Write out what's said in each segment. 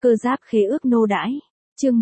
Cơ giáp khế ước nô đãi. Chương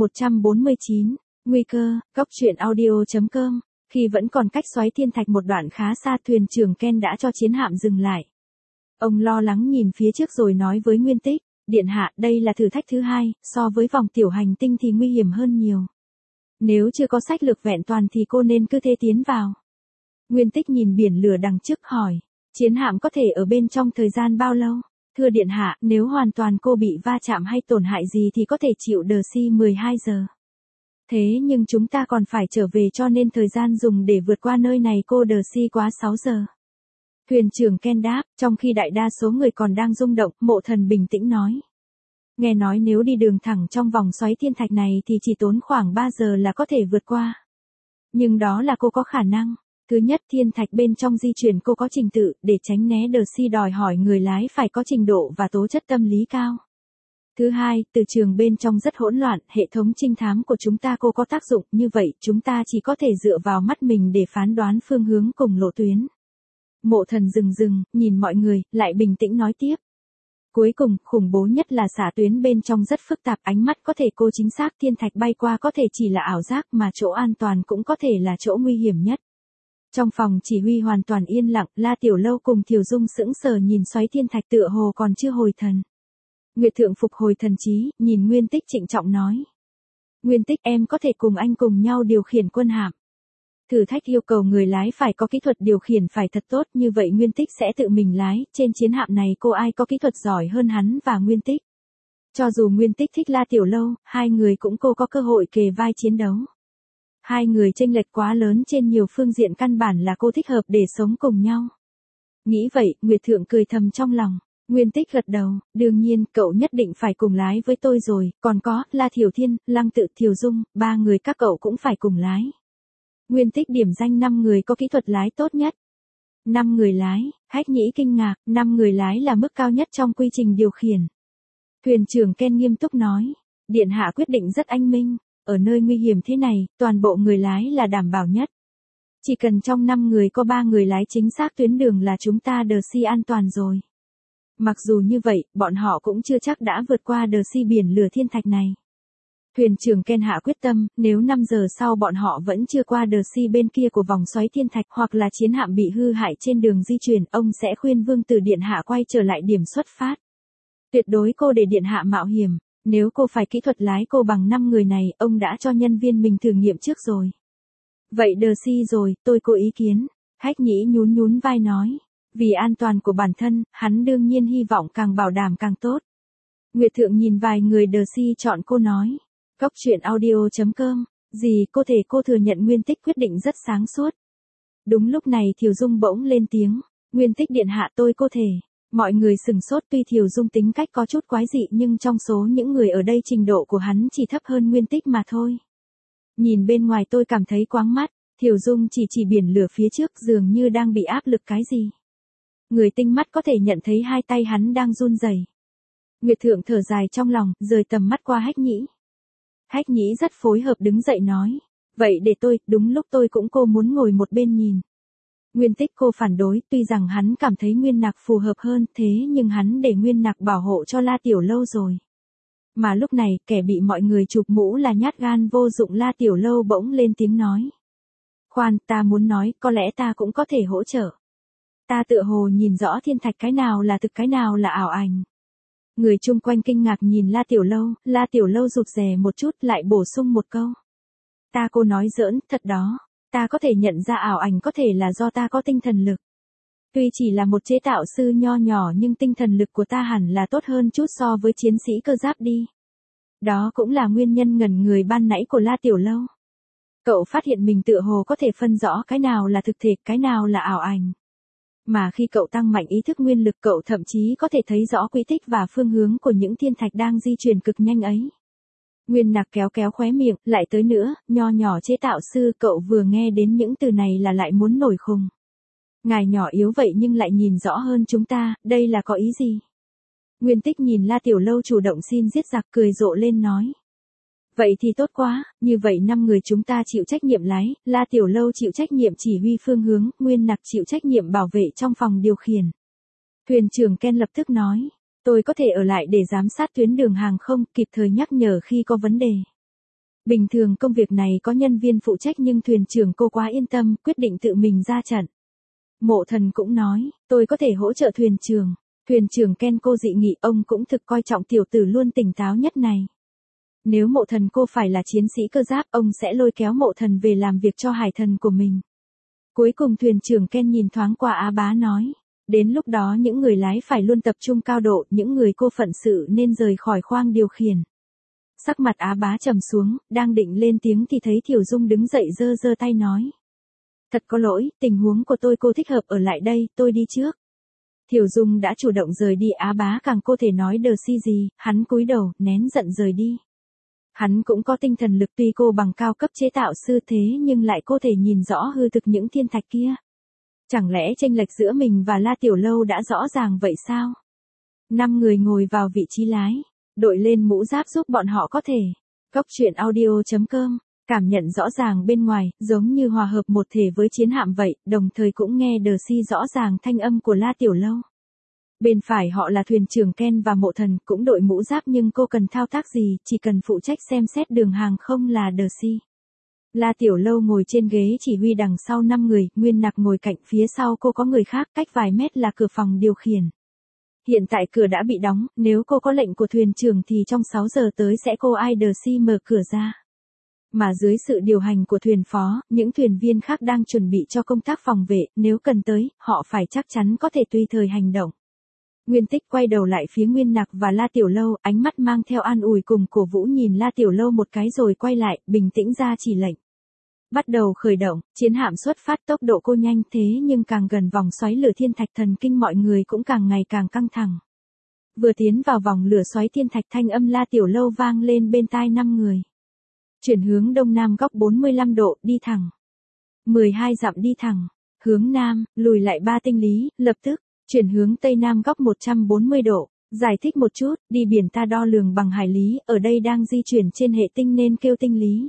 149, nguy cơ, góc truyện audio.com. Khi vẫn còn cách xoáy thiên thạch một đoạn khá xa, thuyền trưởng Ken đã cho chiến hạm dừng lại. Ông lo lắng nhìn phía trước rồi nói với Nguyên Tích, điện hạ, đây là thử thách thứ hai, so với vòng tiểu hành tinh thì nguy hiểm hơn nhiều. Nếu chưa có sách lược vẹn toàn thì cô nên cứ thế tiến vào. Nguyên Tích nhìn biển lửa đằng trước hỏi, chiến hạm có thể ở bên trong thời gian bao lâu? Thưa điện hạ, nếu hoàn toàn cô bị va chạm hay tổn hại gì thì có thể chịu đờ si 12 giờ. Thế nhưng chúng ta còn phải trở về cho nên thời gian dùng để vượt qua nơi này cô đờ si quá 6 giờ. Thuyền trưởng Ken đáp, trong khi đại đa số người còn đang rung động, Mộ Thần bình tĩnh nói. Nghe nói nếu đi đường thẳng trong vòng xoáy thiên thạch này thì chỉ tốn khoảng 3 giờ là có thể vượt qua. Nhưng đó là cô có khả năng. Thứ nhất, thiên thạch bên trong di chuyển cô có trình tự, để tránh né đờ si đòi hỏi người lái phải có trình độ và tố chất tâm lý cao. Thứ hai, từ trường bên trong rất hỗn loạn, hệ thống trinh thám của chúng ta cô có tác dụng, như vậy chúng ta chỉ có thể dựa vào mắt mình để phán đoán phương hướng cùng lộ tuyến. Mộ Thần dừng, nhìn mọi người, lại bình tĩnh nói tiếp. Cuối cùng, khủng bố nhất là xạ tuyến bên trong rất phức tạp, ánh mắt có thể cô chính xác, thiên thạch bay qua có thể chỉ là ảo giác mà chỗ an toàn cũng có thể là chỗ nguy hiểm nhất. Trong phòng chỉ huy hoàn toàn yên lặng, La Tiểu Lâu cùng Thiều Dung sững sờ nhìn xoáy thiên thạch tựa hồ còn chưa hồi thần. Nguyệt Thượng phục hồi thần trí, nhìn Nguyên Tích trịnh trọng nói. Nguyên Tích, em có thể cùng anh cùng nhau điều khiển quân hạm. Thử thách yêu cầu người lái phải có kỹ thuật điều khiển phải thật tốt, như vậy Nguyên Tích sẽ tự mình lái, trên chiến hạm này cô ai có kỹ thuật giỏi hơn hắn và Nguyên Tích. Cho dù Nguyên Tích thích La Tiểu Lâu, hai người cũng cô có cơ hội kề vai chiến đấu. Hai người chênh lệch quá lớn trên nhiều phương diện, căn bản là cô thích hợp để sống cùng nhau. Nghĩ vậy, Nguyệt Thượng cười thầm trong lòng. Nguyên Tích gật đầu, đương nhiên, cậu nhất định phải cùng lái với tôi rồi, còn có, La Thiểu Thiên, Lăng Tự, Thiều Dung, ba người các cậu cũng phải cùng lái. Nguyên Tích điểm danh 5 người có kỹ thuật lái tốt nhất. 5 người lái, Hách Nhĩ kinh ngạc, 5 người lái là mức cao nhất trong quy trình điều khiển. Thuyền trưởng Ken nghiêm túc nói, điện hạ quyết định rất anh minh. Ở nơi nguy hiểm thế này, toàn bộ người lái là đảm bảo nhất. Chỉ cần trong 5 người có 3 người lái chính xác tuyến đường là chúng ta đờ si an toàn rồi. Mặc dù như vậy, bọn họ cũng chưa chắc đã vượt qua đờ si biển lửa thiên thạch này. Thuyền trưởng Ken hạ quyết tâm, nếu 5 giờ sau bọn họ vẫn chưa qua đờ si bên kia của vòng xoáy thiên thạch hoặc là chiến hạm bị hư hại trên đường di chuyển, ông sẽ khuyên Vương Tử điện hạ quay trở lại điểm xuất phát. Tuyệt đối cô để điện hạ mạo hiểm. Nếu cô phải kỹ thuật lái cô bằng 5 người này, ông đã cho nhân viên mình thử nghiệm trước rồi. Vậy đờ si rồi, tôi có ý kiến. Hách Nhĩ nhún vai nói. Vì an toàn của bản thân, hắn đương nhiên hy vọng càng bảo đảm càng tốt. Nguyệt Thượng nhìn vài người đờ si chọn cô nói. Góc truyện audio.com. Gì cô thừa nhận Nguyên Tích quyết định rất sáng suốt. Đúng lúc này Thiều Dung bỗng lên tiếng. Nguyên Tích điện hạ tôi có thể. Mọi người sừng sốt, tuy Thiều Dung tính cách có chút quái dị nhưng trong số những người ở đây trình độ của hắn chỉ thấp hơn Nguyên Tích mà thôi. Nhìn bên ngoài tôi cảm thấy quáng mắt, Thiều Dung chỉ biển lửa phía trước dường như đang bị áp lực cái gì. Người tinh mắt có thể nhận thấy hai tay hắn đang run rẩy. Nguyệt Thượng thở dài trong lòng, rời tầm mắt qua Hách Nhĩ. Hách Nhĩ rất phối hợp đứng dậy nói, vậy để tôi, đúng lúc tôi cũng cô muốn ngồi một bên nhìn. Nguyên Tích cô phản đối, tuy rằng hắn cảm thấy Nguyên Nặc phù hợp hơn, thế nhưng hắn để Nguyên Nặc bảo hộ cho La Tiểu Lâu rồi. Mà lúc này, kẻ bị mọi người chụp mũ là nhát gan vô dụng La Tiểu Lâu bỗng lên tiếng nói. Khoan, ta muốn nói, có lẽ ta cũng có thể hỗ trợ. Ta tựa hồ nhìn rõ thiên thạch cái nào là thực cái nào là ảo ảnh. Người chung quanh kinh ngạc nhìn La Tiểu Lâu rụt rè một chút lại bổ sung một câu. Cô nói giỡn, thật đó. Ta có thể nhận ra ảo ảnh có thể là do ta có tinh thần lực. Tuy chỉ là một chế tạo sư nho nhỏ nhưng tinh thần lực của ta hẳn là tốt hơn chút so với chiến sĩ cơ giáp đi. Đó cũng là nguyên nhân ngẩn người ban nãy của La Tiểu Lâu. Cậu phát hiện mình tựa hồ có thể phân rõ cái nào là thực thể, cái nào là ảo ảnh. Mà khi cậu tăng mạnh ý thức nguyên lực cậu thậm chí có thể thấy rõ quỹ tích và phương hướng của những thiên thạch đang di chuyển cực nhanh ấy. Nguyên Nặc kéo khóe miệng, lại tới nữa, nho nhỏ chế tạo sư, cậu vừa nghe đến những từ này là lại muốn nổi khùng. Ngài nhỏ yếu vậy nhưng lại nhìn rõ hơn chúng ta, đây là có ý gì? Nguyên Tích nhìn La Tiểu Lâu chủ động xin giết giặc cười rộ lên nói. Vậy thì tốt quá, như vậy 5 người chúng ta chịu trách nhiệm lái, La Tiểu Lâu chịu trách nhiệm chỉ huy phương hướng, Nguyên Nặc chịu trách nhiệm bảo vệ trong phòng điều khiển. Thuyền trưởng Ken lập tức nói. Tôi có thể ở lại để giám sát tuyến đường hàng không, kịp thời nhắc nhở khi có vấn đề. Bình thường công việc này có nhân viên phụ trách nhưng thuyền trưởng cô quá yên tâm, quyết định tự mình ra trận. Mộ Thần cũng nói, tôi có thể hỗ trợ thuyền trưởng. Thuyền trưởng Ken cô dị nghị, ông cũng thực coi trọng tiểu tử luôn tỉnh táo nhất này. Nếu Mộ Thần cô phải là chiến sĩ cơ giáp, ông sẽ lôi kéo Mộ Thần về làm việc cho hải thần của mình. Cuối cùng thuyền trưởng Ken nhìn thoáng qua Á Bá nói, đến lúc đó những người lái phải luôn tập trung cao độ, những người cô phận sự nên rời khỏi khoang điều khiển. Sắc mặt Á Bá trầm xuống, đang định lên tiếng thì thấy Thiểu Dung đứng dậy giơ giơ tay nói. Thật có lỗi, tình huống của tôi cô thích hợp ở lại đây, tôi đi trước. Thiểu Dung đã chủ động rời đi, Á Bá càng cô thể nói đờ si gì, hắn cúi đầu, nén giận rời đi. Hắn cũng có tinh thần lực, tuy cô bằng cao cấp chế tạo sư thế nhưng lại có thể nhìn rõ hư thực những thiên thạch kia. Chẳng lẽ chênh lệch giữa mình và La Tiểu Lâu đã rõ ràng vậy sao? 5 người ngồi vào vị trí lái, đội lên mũ giáp giúp bọn họ có thể. Góc truyện audio.com, cảm nhận rõ ràng bên ngoài, giống như hòa hợp một thể với chiến hạm vậy, đồng thời cũng nghe đờ si rõ ràng thanh âm của La Tiểu Lâu. Bên phải họ là thuyền trưởng Ken và Mộ Thần, cũng đội mũ giáp nhưng cô cần thao tác gì, chỉ cần phụ trách xem xét đường hàng không là đờ si. La Tiểu Lâu ngồi trên ghế chỉ huy đằng sau 5 người, Nguyên Nặc ngồi cạnh phía sau cô có người khác, cách vài mét là cửa phòng điều khiển. Hiện tại cửa đã bị đóng, nếu cô có lệnh của thuyền trưởng thì trong 6 giờ tới sẽ cô ai đờ si mở cửa ra. Mà dưới sự điều hành của thuyền phó, những thuyền viên khác đang chuẩn bị cho công tác phòng vệ, nếu cần tới, họ phải chắc chắn có thể tùy thời hành động. Nguyên Tích quay đầu lại phía Nguyên Nặc và La Tiểu Lâu, ánh mắt mang theo an ủi cùng cổ vũ nhìn La Tiểu Lâu một cái rồi quay lại, bình tĩnh ra chỉ lệnh. Bắt đầu khởi động, chiến hạm xuất phát, tốc độ cô nhanh thế nhưng càng gần vòng xoáy lửa thiên thạch, thần kinh mọi người cũng càng ngày càng căng thẳng. Vừa tiến vào vòng lửa xoáy thiên thạch, thanh âm La Tiểu Lâu vang lên bên tai 5 người. Chuyển hướng đông nam góc 45 độ, đi thẳng. 12 dặm đi thẳng. Hướng nam, lùi lại 3 tinh lý, lập tức. Chuyển hướng tây nam góc 140 độ. Giải thích một chút, đi biển ta đo lường bằng hải lý, ở đây đang di chuyển trên hệ tinh nên kêu tinh lý.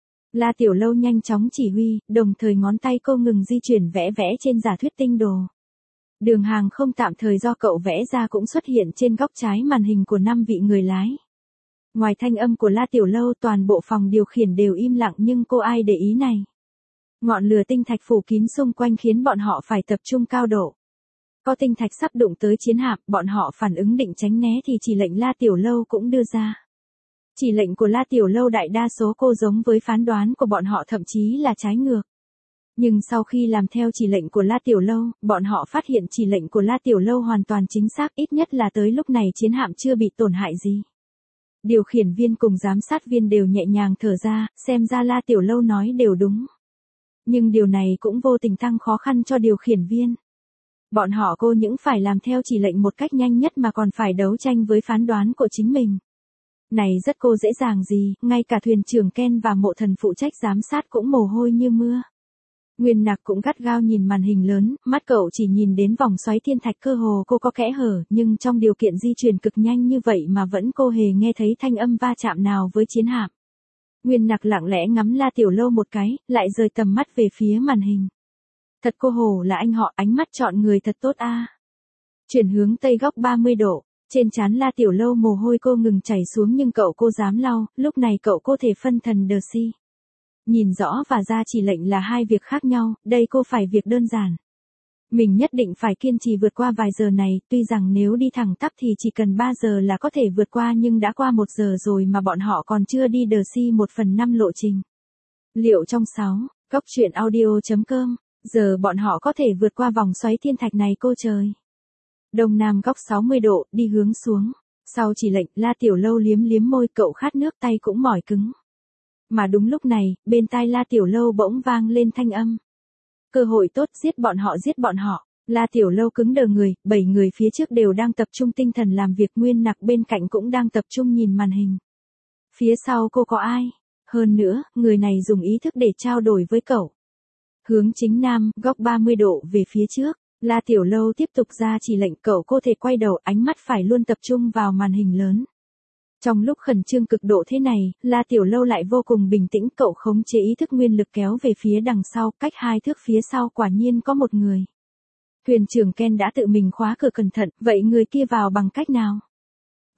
La Tiểu Lâu nhanh chóng chỉ huy, đồng thời ngón tay cô ngừng di chuyển vẽ vẽ trên giả thuyết tinh đồ. Đường hàng không tạm thời do cậu vẽ ra cũng xuất hiện trên góc trái màn hình của 5 vị người lái. Ngoài thanh âm của La Tiểu Lâu, toàn bộ phòng điều khiển đều im lặng nhưng cô ai để ý này. Ngọn lửa tinh thạch phủ kín xung quanh khiến bọn họ phải tập trung cao độ. Có tinh thạch sắp đụng tới chiến hạm, bọn họ phản ứng định tránh né thì chỉ lệnh La Tiểu Lâu cũng đưa ra. Chỉ lệnh của La Tiểu Lâu đại đa số cô giống với phán đoán của bọn họ, thậm chí là trái ngược. Nhưng sau khi làm theo chỉ lệnh của La Tiểu Lâu, bọn họ phát hiện chỉ lệnh của La Tiểu Lâu hoàn toàn chính xác, ít nhất là tới lúc này chiến hạm chưa bị tổn hại gì. Điều khiển viên cùng giám sát viên đều nhẹ nhàng thở ra, xem ra La Tiểu Lâu nói đều đúng. Nhưng điều này cũng vô tình tăng khó khăn cho điều khiển viên. Bọn họ cô những phải làm theo chỉ lệnh một cách nhanh nhất mà còn phải đấu tranh với phán đoán của chính mình. Này rất cô dễ dàng gì, ngay cả thuyền trưởng Ken và Mộ Thần phụ trách giám sát cũng mồ hôi như mưa. Nguyên Nặc cũng gắt gao nhìn màn hình lớn, mắt cậu chỉ nhìn đến vòng xoáy thiên thạch, cơ hồ cô có kẽ hở, nhưng trong điều kiện di chuyển cực nhanh như vậy mà vẫn cô hề nghe thấy thanh âm va chạm nào với chiến hạm. Nguyên Nặc lặng lẽ ngắm La Tiểu Lâu một cái, lại rời tầm mắt về phía màn hình. Thật cô hồ là anh họ, ánh mắt chọn người thật tốt a. Chuyển hướng tây góc 30 độ, trên trán La Tiểu Lâu mồ hôi cô ngừng chảy xuống nhưng cậu cô dám lau, lúc này cậu cô thể phân thần đờ si. Nhìn rõ và ra chỉ lệnh là hai việc khác nhau, đây cô phải việc đơn giản. Mình nhất định phải kiên trì vượt qua vài giờ này, tuy rằng nếu đi thẳng tắp thì chỉ cần 3 giờ là có thể vượt qua nhưng đã qua 1 giờ rồi mà bọn họ còn chưa đi đờ si 1/5 lộ trình. Liệu trong 6, góc truyện audio.com, giờ bọn họ có thể vượt qua vòng xoáy thiên thạch này cô trời. Đông nam góc 60 độ, đi hướng xuống. Sau chỉ lệnh, La Tiểu Lâu liếm liếm môi, cậu khát nước, tay cũng mỏi cứng. Mà đúng lúc này, bên tai La Tiểu Lâu bỗng vang lên thanh âm. Cơ hội tốt, giết bọn họ, giết bọn họ. La Tiểu Lâu cứng đờ người, 7 người phía trước đều đang tập trung tinh thần làm việc, Nguyên Nặc bên cạnh cũng đang tập trung nhìn màn hình. Phía sau cô có ai? Hơn nữa, người này dùng ý thức để trao đổi với cậu. Hướng chính nam, góc 30 độ về phía trước. La Tiểu Lâu tiếp tục ra chỉ lệnh, cậu cô thể quay đầu, ánh mắt phải luôn tập trung vào màn hình lớn. Trong lúc khẩn trương cực độ thế này, La Tiểu Lâu lại vô cùng bình tĩnh, cậu khống chế ý thức nguyên lực kéo về phía đằng sau, cách 2 thước phía sau quả nhiên có một người. Thuyền trưởng Ken đã tự mình khóa cửa cẩn thận, vậy người kia vào bằng cách nào?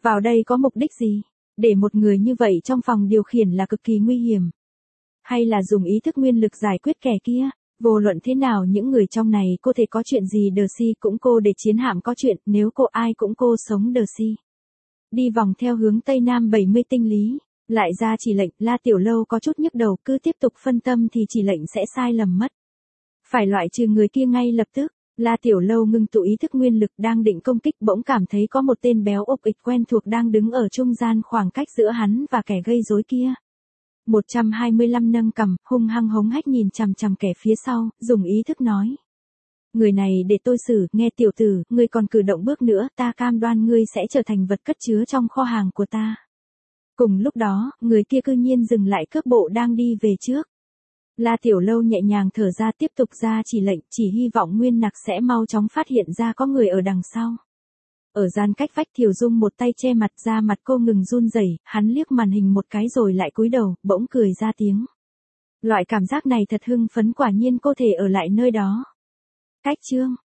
Vào đây có mục đích gì? Để một người như vậy trong phòng điều khiển là cực kỳ nguy hiểm. Hay là dùng ý thức nguyên lực giải quyết kẻ kia? Vô luận thế nào những người trong này cô thể có chuyện gì Darcy cũng cô để chiến hạm có chuyện, nếu cô ai cũng cô sống Darcy. Đi vòng theo hướng Tây Nam 70 tinh lý, lại ra chỉ lệnh, La Tiểu Lâu có chút nhức đầu, cứ tiếp tục phân tâm thì chỉ lệnh sẽ sai lầm mất. Phải loại trừ người kia ngay lập tức. La Tiểu Lâu ngưng tụ ý thức nguyên lực đang định công kích bỗng cảm thấy có một tên béo ộp ịch quen thuộc đang đứng ở trung gian khoảng cách giữa hắn và kẻ gây rối kia. 125 nâng cằm, hung hăng hống hách nhìn chằm chằm kẻ phía sau, dùng ý thức nói. Người này để tôi xử, nghe tiểu tử, ngươi còn cử động bước nữa, ta cam đoan ngươi sẽ trở thành vật cất chứa trong kho hàng của ta. Cùng lúc đó, người kia cư nhiên dừng lại cước bộ đang đi về trước. La Tiểu Lâu nhẹ nhàng thở ra tiếp tục ra chỉ lệnh, chỉ hy vọng Nguyên Nặc sẽ mau chóng phát hiện ra có người ở đằng sau. Ở gian cách vách Thiều Dung một tay che mặt ra mặt cô ngừng run rẩy, hắn liếc màn hình một cái rồi lại cúi đầu, bỗng cười ra tiếng. Loại cảm giác này thật hưng phấn quả nhiên cô thể ở lại nơi đó. Cách chương